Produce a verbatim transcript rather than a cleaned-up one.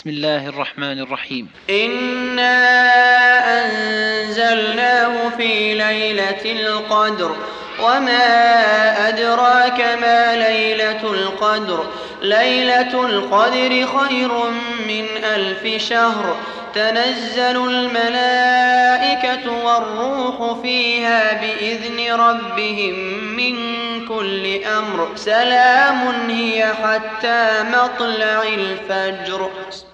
بسم الله الرحمن الرحيم. إنا أنزلناه في ليلة القدر وما أدراك ما ليلة القدر ليلة القدر خير من ألف شهر تنزل الملائكة والروح فيها بإذن ربهم من كل أمر سلام هي حتى مطلع الفجر.